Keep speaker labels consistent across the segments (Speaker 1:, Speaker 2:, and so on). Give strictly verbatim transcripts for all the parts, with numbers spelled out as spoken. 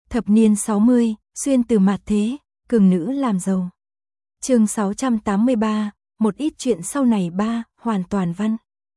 Speaker 1: Thập niên sáu mươi, xuyên từ mạt thế, cường nữ làm giàu. Chương sáu trăm tám mươi ba, một ít chuyện sau này ba, hoàn toàn văn.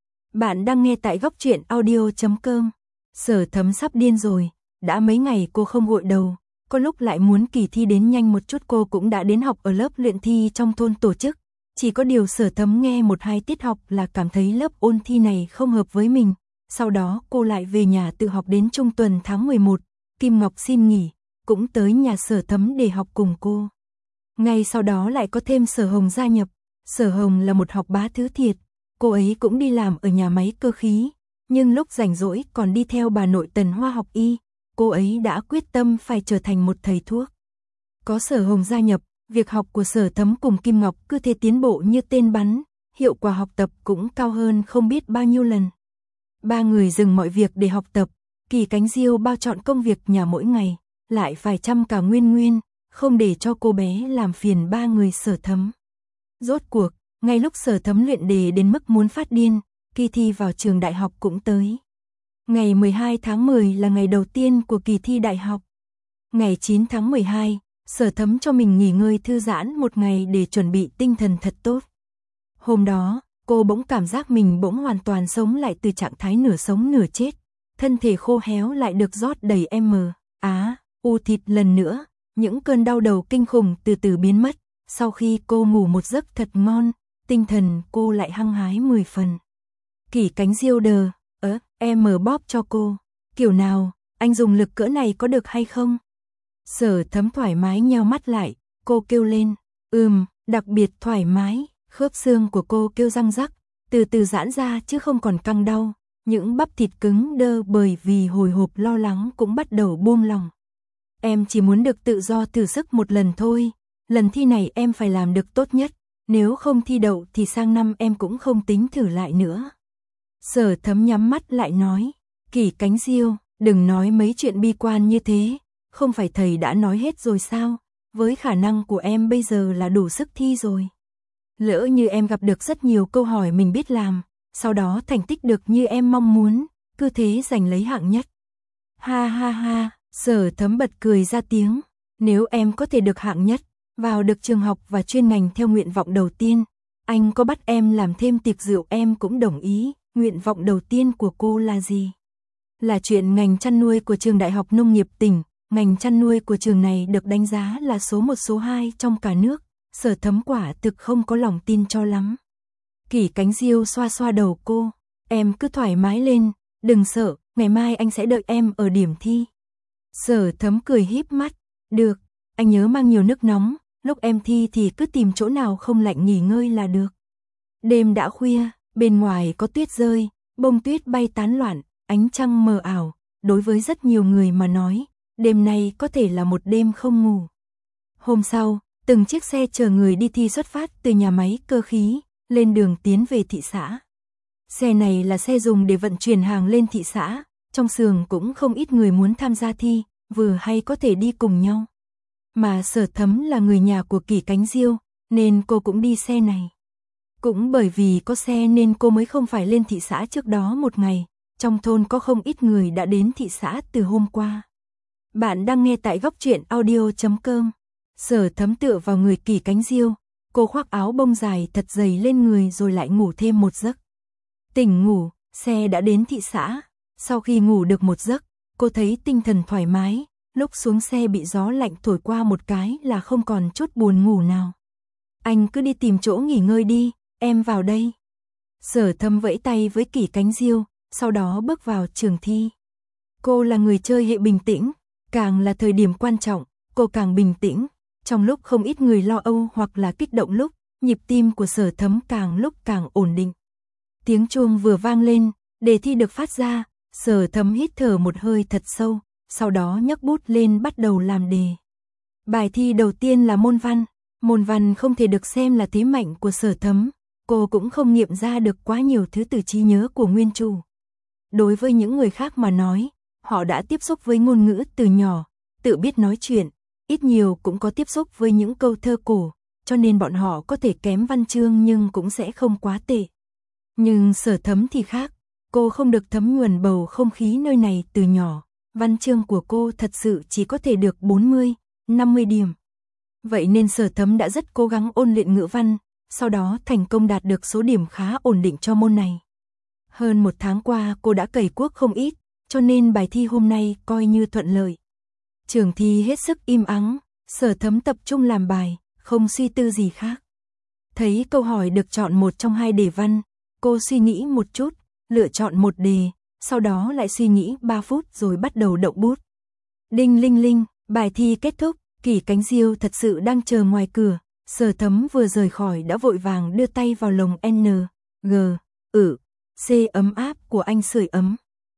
Speaker 1: Bạn đang nghe tại góc truyện audio chấm com. Sở Thấm sắp điên rồi, đã mấy ngày cô không gội đầu, có lúc lại muốn kỳ thi đến nhanh một chút. Cô cũng đã đến học ở lớp luyện thi trong thôn tổ chức, chỉ có điều Sở Thấm nghe một hai tiết học là cảm thấy lớp ôn thi này không hợp với mình. Sau đó cô lại về nhà tự học đến trung tuần tháng mười một, Kim Ngọc xin nghỉ, cũng tới nhà Sở Thấm để học cùng cô. Ngay sau đó lại có thêm Sở Hồng gia nhập. Sở Hồng là một học bá thứ thiệt, cô ấy cũng đi làm ở nhà máy cơ khí, nhưng lúc rảnh rỗi còn đi theo bà nội Tần Hoa học y. Cô ấy đã quyết tâm phải trở thành một thầy thuốc. Có Sở Hồng gia nhập, việc học của Sở Thấm cùng Kim Ngọc cứ thế tiến bộ như tên bắn, hiệu quả học tập cũng cao hơn không biết bao nhiêu lần. Ba người dừng mọi việc để học tập, Kỳ Cánh Diêu bao trọn công việc nhà mỗi ngày, lại phải chăm cả Nguyên Nguyên, không để cho cô bé làm phiền ba người Sở Thấm. Rốt cuộc, ngay lúc Sở Thấm luyện đề đến mức muốn phát điên, kỳ thi vào trường đại học cũng tới. Ngày mười hai tháng mười là ngày đầu tiên của kỳ thi đại học. Ngày chín tháng mười hai, Sở Thấm cho mình nghỉ ngơi thư giãn một ngày để chuẩn bị tinh thần thật tốt. Hôm đó, cô bỗng cảm giác mình bỗng hoàn toàn sống lại từ trạng thái nửa sống nửa chết. Thân thể khô héo lại được rót đầy m, á, u thịt lần nữa. Những cơn đau đầu kinh khủng từ từ biến mất. Sau khi cô ngủ một giấc thật ngon, tinh thần cô lại hăng hái mười phần. Kỳ Cánh Diêu đờ, ớ, em bóp cho cô. Kiểu nào, anh dùng lực cỡ này có được hay không? Sở Thấm thoải mái nheo mắt lại, cô kêu lên, ừm, đặc biệt thoải mái. Khớp xương của cô kêu răng rắc, từ từ giãn ra chứ không còn căng đau. Những bắp thịt cứng đơ bởi vì hồi hộp lo lắng cũng bắt đầu buông lỏng. Em chỉ muốn được tự do thử sức một lần thôi. Lần thi này em phải làm được tốt nhất. Nếu không thi đậu thì sang năm em cũng không tính thử lại nữa. Sở Thấm nhắm mắt lại nói, Kỳ Cánh Diêu, đừng nói mấy chuyện bi quan như thế. Không phải thầy đã nói hết rồi sao? Với khả năng của em bây giờ là đủ sức thi rồi. Lỡ như em gặp được rất nhiều câu hỏi mình biết làm, sau đó thành tích được như em mong muốn, cứ thế giành lấy hạng nhất. Ha ha ha, Sở Thấm bật cười ra tiếng, nếu em có thể được hạng nhất, vào được trường học và chuyên ngành theo nguyện vọng đầu tiên, anh có bắt em làm thêm tiệc rượu em cũng đồng ý. Nguyện vọng đầu tiên của cô là gì? Là chuyện ngành chăn nuôi của trường Đại học Nông nghiệp tỉnh. Ngành chăn nuôi của trường này được đánh giá là số một số hai trong cả nước. Sở Thấm quả thực không có lòng tin cho lắm. Kỳ Cánh Diêu xoa xoa đầu cô, em cứ thoải mái lên, đừng sợ, ngày mai anh sẽ đợi em ở điểm thi. Sở Thấm cười híp mắt, được, anh nhớ mang nhiều nước nóng, lúc em thi thì cứ tìm chỗ nào không lạnh nghỉ ngơi là được. Đêm đã khuya, bên ngoài có tuyết rơi, bông tuyết bay tán loạn, ánh trăng mờ ảo, đối với rất nhiều người mà nói, đêm nay có thể là một đêm không ngủ. Hôm sau, từng chiếc xe chở người đi thi xuất phát từ nhà máy cơ khí, lên đường tiến về thị xã. Xe này là xe dùng để vận chuyển hàng lên thị xã, trong xưởng cũng không ít người muốn tham gia thi, vừa hay có thể đi cùng nhau. Mà Sở Thấm là người nhà của Kỳ Cánh Diêu, nên cô cũng đi xe này. Cũng bởi vì có xe nên cô mới không phải lên thị xã trước đó một ngày, trong thôn có không ít người đã đến thị xã từ hôm qua. Bạn đang nghe tại góc truyện audio chấm com. Sở Thấm tựa vào người Kỳ Cánh Diêu, cô khoác áo bông dài thật dày lên người rồi lại ngủ thêm một giấc. Tỉnh ngủ, xe đã đến thị xã, sau khi ngủ được một giấc, cô thấy tinh thần thoải mái, lúc xuống xe bị gió lạnh thổi qua một cái là không còn chút buồn ngủ nào. Anh cứ đi tìm chỗ nghỉ ngơi đi, em vào đây. Sở Thấm vẫy tay với Kỳ Cánh Diêu, sau đó bước vào trường thi. Cô là người chơi hệ bình tĩnh, càng là thời điểm quan trọng, cô càng bình tĩnh. Trong lúc không ít người lo âu hoặc là kích động lúc, nhịp tim của Sở Thấm càng lúc càng ổn định. Tiếng chuông vừa vang lên, đề thi được phát ra, Sở Thấm hít thở một hơi thật sâu, sau đó nhấc bút lên bắt đầu làm đề. Bài thi đầu tiên là môn văn, môn văn không thể được xem là thế mạnh của Sở Thấm, cô cũng không nghiệm ra được quá nhiều thứ từ trí nhớ của nguyên chủ. Đối với những người khác mà nói, họ đã tiếp xúc với ngôn ngữ từ nhỏ, tự biết nói chuyện, ít nhiều cũng có tiếp xúc với những câu thơ cổ, cho nên bọn họ có thể kém văn chương nhưng cũng sẽ không quá tệ. Nhưng Sở Thấm thì khác, cô không được thấm nhuần bầu không khí nơi này từ nhỏ, văn chương của cô thật sự chỉ có thể được bốn mươi, năm mươi điểm. Vậy nên Sở Thấm đã rất cố gắng ôn luyện ngữ văn, sau đó thành công đạt được số điểm khá ổn định cho môn này. Hơn một tháng qua cô đã cày cuốc không ít, cho nên bài thi hôm nay coi như thuận lợi. Trường thi hết sức im ắng, Sở Thấm tập trung làm bài, không suy tư gì khác. Thấy câu hỏi được chọn một trong hai đề văn, cô suy nghĩ một chút, lựa chọn một đề, sau đó lại suy nghĩ ba phút rồi bắt đầu động bút. Đinh linh linh, bài thi kết thúc, Kỷ Cánh Diêu thật sự đang chờ ngoài cửa, Sở Thấm vừa rời khỏi đã vội vàng đưa tay vào lồng N, G, ử, C ấm áp của anh sưởi ấm.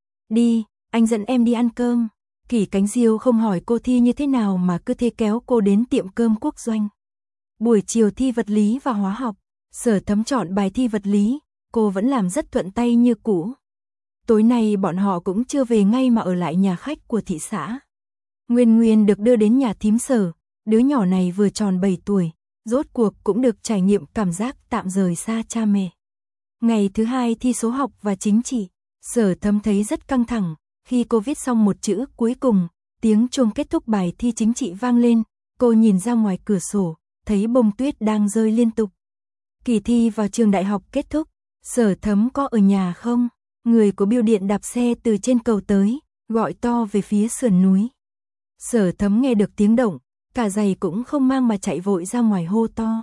Speaker 1: Đi, anh dẫn em đi ăn cơm. Kỷ Cánh Diêu không hỏi cô thi như thế nào mà cứ thế kéo cô đến tiệm cơm quốc doanh. Buổi chiều thi vật lý và hóa học, Sở Thấm chọn bài thi vật lý, cô vẫn làm rất thuận tay như cũ. Tối nay bọn họ cũng chưa về ngay mà ở lại nhà khách của thị xã. Nguyên Nguyên được đưa đến nhà thím Sở, đứa nhỏ này vừa tròn bảy tuổi, rốt cuộc cũng được trải nghiệm cảm giác tạm rời xa cha mẹ. Ngày thứ hai thi số học và chính trị, Sở Thấm thấy rất căng thẳng, khi cô viết xong một chữ cuối cùng, tiếng chuông kết thúc bài thi chính trị vang lên, cô nhìn ra ngoài cửa sổ, thấy bông tuyết đang rơi liên tục. Kỳ thi vào trường đại học kết thúc, Sở Thấm có ở nhà không? Người của bưu điện đạp xe từ trên cầu tới, gọi to về phía sườn núi. Sở Thấm nghe được tiếng động, cả giày cũng không mang mà chạy vội ra ngoài hô to.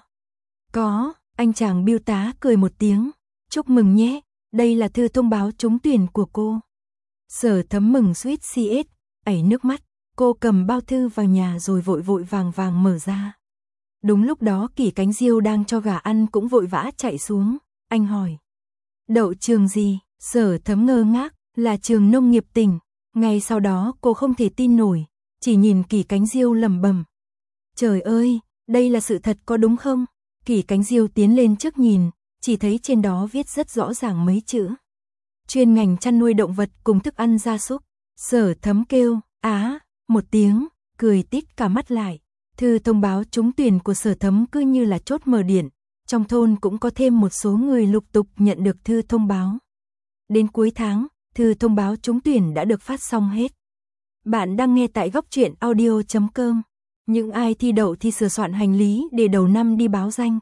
Speaker 1: Có, anh chàng bưu tá cười một tiếng, chúc mừng nhé, đây là thư thông báo trúng tuyển của cô. Sở Thấm mừng suýt xiết, ảy nước mắt, cô cầm bao thư vào nhà rồi vội vội vàng vàng mở ra. Đúng lúc đó Kỷ Cánh Diêu đang cho gà ăn cũng vội vã chạy xuống, anh hỏi. Đậu trường gì? Sở Thấm ngơ ngác, là trường nông nghiệp tỉnh. Ngay sau đó cô không thể tin nổi, chỉ nhìn Kỷ Cánh Diêu lẩm bẩm. Trời ơi, đây là sự thật có đúng không? Kỷ Cánh Diêu tiến lên trước nhìn, chỉ thấy trên đó viết rất rõ ràng mấy chữ. Chuyên ngành chăn nuôi động vật cùng thức ăn gia súc. Sở Thấm kêu, á, một tiếng, cười tít cả mắt lại. Thư thông báo trúng tuyển của Sở Thấm cứ như là chốt mở điện. Trong thôn cũng có thêm một số người lục tục nhận được thư thông báo. Đến cuối tháng, thư thông báo trúng tuyển đã được phát xong hết. Bạn đang nghe tại góc truyện audio chấm com. Những ai thi đậu thì sửa soạn hành lý để đầu năm đi báo danh.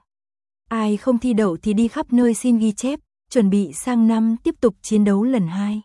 Speaker 1: Ai không thi đậu thì đi khắp nơi xin ghi chép, chuẩn bị sang năm tiếp tục chiến đấu lần hai.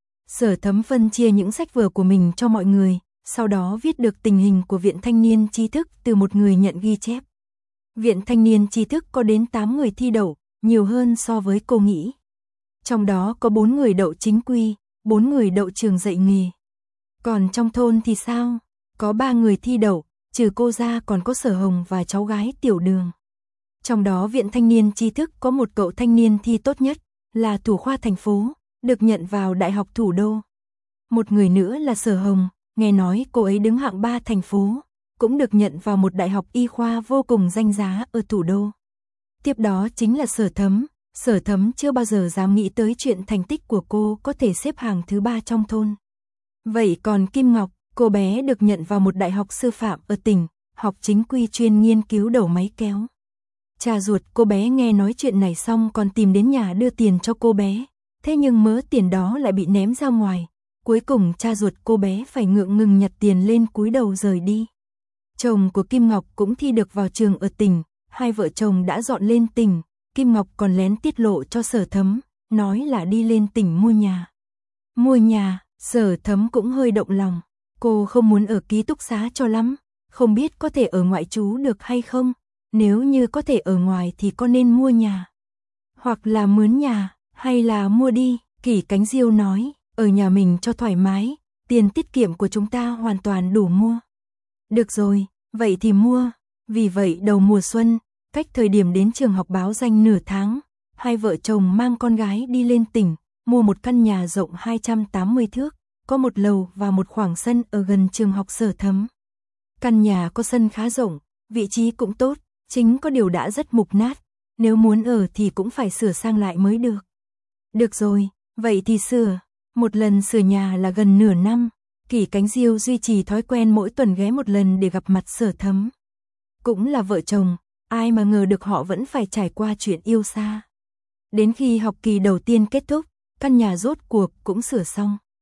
Speaker 1: Sở Thấm phân chia những sách vở của mình cho mọi người, sau đó viết được tình hình của Viện Thanh niên Tri thức từ một người nhận ghi chép. Viện Thanh niên Tri thức có đến tám người thi đậu, nhiều hơn so với cô nghĩ. Trong đó có bốn người đậu chính quy, bốn người đậu trường dạy nghề. Còn trong thôn thì sao? Có ba người thi đậu, trừ cô ra còn có Sở Hồng và cháu gái Tiểu Đường. Trong đó Viện Thanh niên Tri thức có một cậu thanh niên thi tốt nhất, là thủ khoa thành phố, được nhận vào Đại học Thủ đô. Một người nữa là Sở Hồng, nghe nói cô ấy đứng hạng ba thành phố, cũng được nhận vào một đại học y khoa vô cùng danh giá ở thủ đô. Tiếp đó chính là Sở Thấm. Sở Thấm chưa bao giờ dám nghĩ tới chuyện thành tích của cô có thể xếp hàng thứ ba trong thôn. Vậy còn Kim Ngọc, cô bé được nhận vào một đại học sư phạm ở tỉnh, học chính quy chuyên nghiên cứu đầu máy kéo. Cha ruột cô bé nghe nói chuyện này xong còn tìm đến nhà đưa tiền cho cô bé, thế nhưng mớ tiền đó lại bị ném ra ngoài. Cuối cùng cha ruột cô bé phải ngượng ngừng nhặt tiền lên cúi đầu rời đi. Chồng của Kim Ngọc cũng thi được vào trường ở tỉnh, hai vợ chồng đã dọn lên tỉnh. Kim Ngọc còn lén tiết lộ cho Sở Thấm, nói là đi lên tỉnh mua nhà. Mua nhà, Sở Thấm cũng hơi động lòng. Cô không muốn ở ký túc xá cho lắm, không biết có thể ở ngoại trú được hay không. Nếu như có thể ở ngoài thì có nên mua nhà. Hoặc là mướn nhà, hay là mua đi. Kỷ Cánh Diêu nói, ở nhà mình cho thoải mái, tiền tiết kiệm của chúng ta hoàn toàn đủ mua. Được rồi, vậy thì mua. Vì vậy đầu mùa xuân, cách thời điểm đến trường học báo danh nửa tháng, hai vợ chồng mang con gái đi lên tỉnh, mua một căn nhà rộng hai trăm tám mươi thước, có một lầu và một khoảng sân ở gần trường học Sở Thấm. Căn nhà có sân khá rộng, vị trí cũng tốt, chính có điều đã rất mục nát, nếu muốn ở thì cũng phải sửa sang lại mới được. Được rồi, vậy thì sửa. Một lần sửa nhà là gần nửa năm, Kỷ Cánh Diêu duy trì thói quen mỗi tuần ghé một lần để gặp mặt Sở Thấm. Cũng là vợ chồng, ai mà ngờ được họ vẫn phải trải qua chuyện yêu xa. Đến khi học kỳ đầu tiên kết thúc, căn nhà rốt cuộc cũng sửa xong.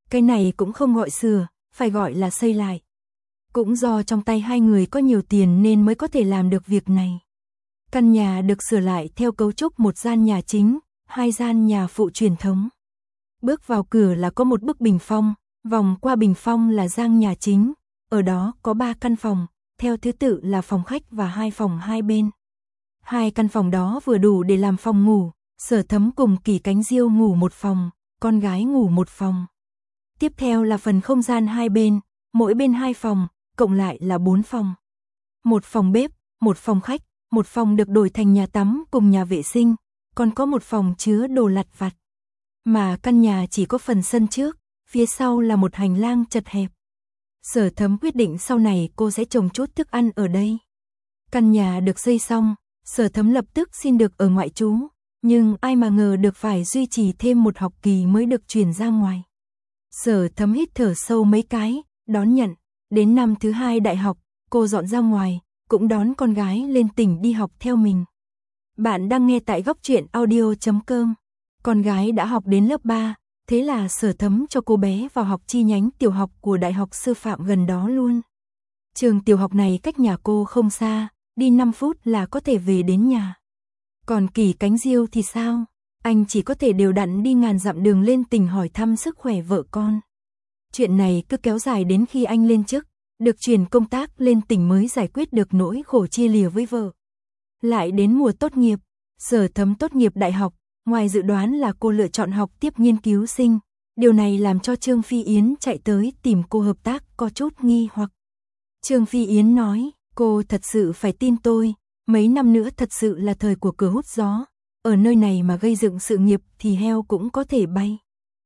Speaker 1: Cái này cũng không gọi sửa, phải gọi là xây lại. Cũng do trong tay hai người có nhiều tiền nên mới có thể làm được việc này. Căn nhà được sửa lại theo cấu trúc một gian nhà chính, hai gian nhà phụ truyền thống. Bước vào cửa là có một bức bình phong, vòng qua bình phong là gian nhà chính, ở đó có ba căn phòng, theo thứ tự là phòng khách và hai phòng hai bên. Hai căn phòng đó vừa đủ để làm phòng ngủ, Sở Thấm cùng Kỳ Cánh Diêu ngủ một phòng, con gái ngủ một phòng. Tiếp theo là phần không gian hai bên, mỗi bên hai phòng, cộng lại là bốn phòng. Một phòng bếp, một phòng khách, một phòng được đổi thành nhà tắm cùng nhà vệ sinh, còn có một phòng chứa đồ lặt vặt. Mà căn nhà chỉ có phần sân trước, phía sau là một hành lang chật hẹp. Sở Thấm quyết định sau này cô sẽ trồng chút thức ăn ở đây. Căn nhà được xây xong, Sở Thấm lập tức xin được ở ngoại trú, nhưng ai mà ngờ được phải duy trì thêm một học kỳ mới được chuyển ra ngoài. Sở Thấm hít thở sâu mấy cái, đón nhận. Đến năm thứ hai đại học, cô dọn ra ngoài, cũng đón con gái lên tỉnh đi học theo mình. Bạn đang nghe tại góc truyện audio chấm com. Con gái đã học đến lớp ba, thế là Sở Thấm cho cô bé vào học chi nhánh tiểu học của Đại học Sư phạm gần đó luôn. Trường tiểu học này cách nhà cô không xa, đi năm phút là có thể về đến nhà. Còn Kỳ Cánh Diêu thì sao? Anh chỉ có thể đều đặn đi ngàn dặm đường lên tỉnh hỏi thăm sức khỏe vợ con. Chuyện này cứ kéo dài đến khi anh lên chức, được chuyển công tác lên tỉnh mới giải quyết được nỗi khổ chia lìa với vợ. Lại đến mùa tốt nghiệp, Sở Thấm tốt nghiệp đại học, ngoài dự đoán là cô lựa chọn học tiếp nghiên cứu sinh. Điều này làm cho Trương Phi Yến chạy tới tìm cô hợp tác có chút nghi hoặc. Trương Phi Yến nói, cô thật sự phải tin tôi, mấy năm nữa thật sự là thời của cửa hút gió, ở nơi này mà gây dựng sự nghiệp thì heo cũng có thể bay.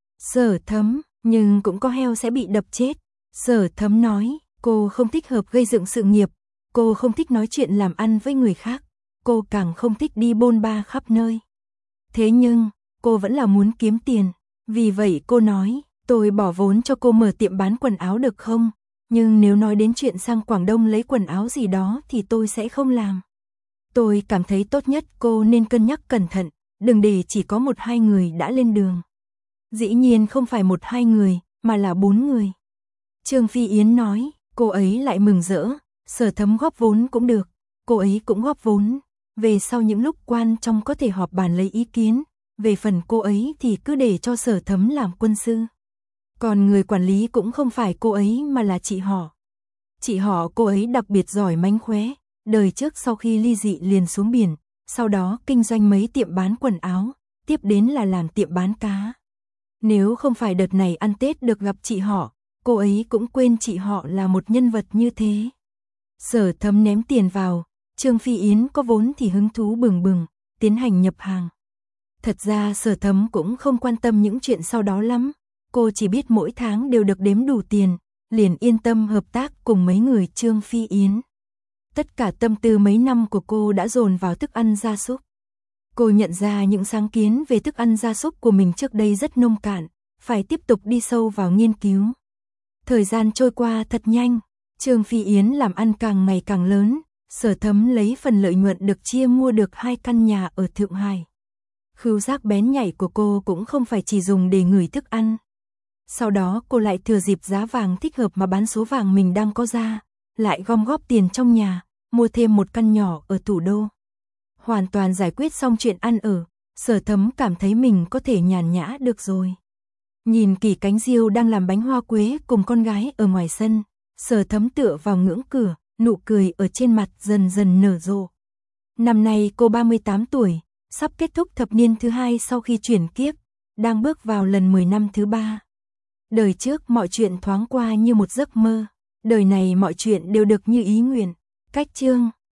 Speaker 1: Sở Thấm, nhưng cũng có heo sẽ bị đập chết. Sở Thấm nói, cô không thích hợp gây dựng sự nghiệp, cô không thích nói chuyện làm ăn với người khác, cô càng không thích đi bôn ba khắp nơi. Thế nhưng, cô vẫn là muốn kiếm tiền, vì vậy cô nói, tôi bỏ vốn cho cô mở tiệm bán quần áo được không? Nhưng nếu nói đến chuyện sang Quảng Đông lấy quần áo gì đó thì tôi sẽ không làm. Tôi cảm thấy tốt nhất cô nên cân nhắc cẩn thận, đừng để chỉ có một hai người đã lên đường. Dĩ nhiên không phải một hai người, mà là bốn người. Trương Phi Yến nói, cô ấy lại mừng rỡ, Sở Thấm góp vốn cũng được, cô ấy cũng góp vốn. Về sau những lúc quan trong có thể họp bàn lấy ý kiến, về phần cô ấy thì cứ để cho Sở Thấm làm quân sư. Còn người quản lý cũng không phải cô ấy mà là chị họ. Chị họ cô ấy đặc biệt giỏi mánh khóe, đời trước sau khi ly dị liền xuống biển, sau đó kinh doanh mấy tiệm bán quần áo, tiếp đến là làm tiệm bán cá. Nếu không phải đợt này ăn Tết được gặp chị họ, cô ấy cũng quên chị họ là một nhân vật như thế. Sở Thấm ném tiền vào, Trương Phi Yến có vốn thì hứng thú bừng bừng, tiến hành nhập hàng. Thật ra Sở Thấm cũng không quan tâm những chuyện sau đó lắm, cô chỉ biết mỗi tháng đều được đếm đủ tiền, liền yên tâm hợp tác cùng mấy người Trương Phi Yến. Tất cả tâm tư mấy năm của cô đã dồn vào thức ăn gia súc. Cô nhận ra những sáng kiến về thức ăn gia súc của mình trước đây rất nông cạn, phải tiếp tục đi sâu vào nghiên cứu. Thời gian trôi qua thật nhanh, Trương Phi Yến làm ăn càng ngày càng lớn, Sở Thấm lấy phần lợi nhuận được chia mua được hai căn nhà ở Thượng Hải. Khứu giác bén nhạy của cô cũng không phải chỉ dùng để ngửi thức ăn. Sau đó cô lại thừa dịp giá vàng thích hợp mà bán số vàng mình đang có ra, lại gom góp tiền trong nhà, mua thêm một căn nhỏ ở thủ đô. Hoàn toàn giải quyết xong chuyện ăn ở, Sở Thấm cảm thấy mình có thể nhàn nhã được rồi. Nhìn Kỳ Cánh Diêu đang làm bánh hoa quế cùng con gái ở ngoài sân, Sở Thấm tựa vào ngưỡng cửa, nụ cười ở trên mặt dần dần nở rộ. Năm nay cô ba mươi tám tuổi, sắp kết thúc thập niên thứ hai sau khi chuyển kiếp, đang bước vào lần mười năm thứ ba. Đời trước mọi chuyện thoáng qua như một giấc mơ, đời này mọi chuyện đều được như ý nguyện. Cách chương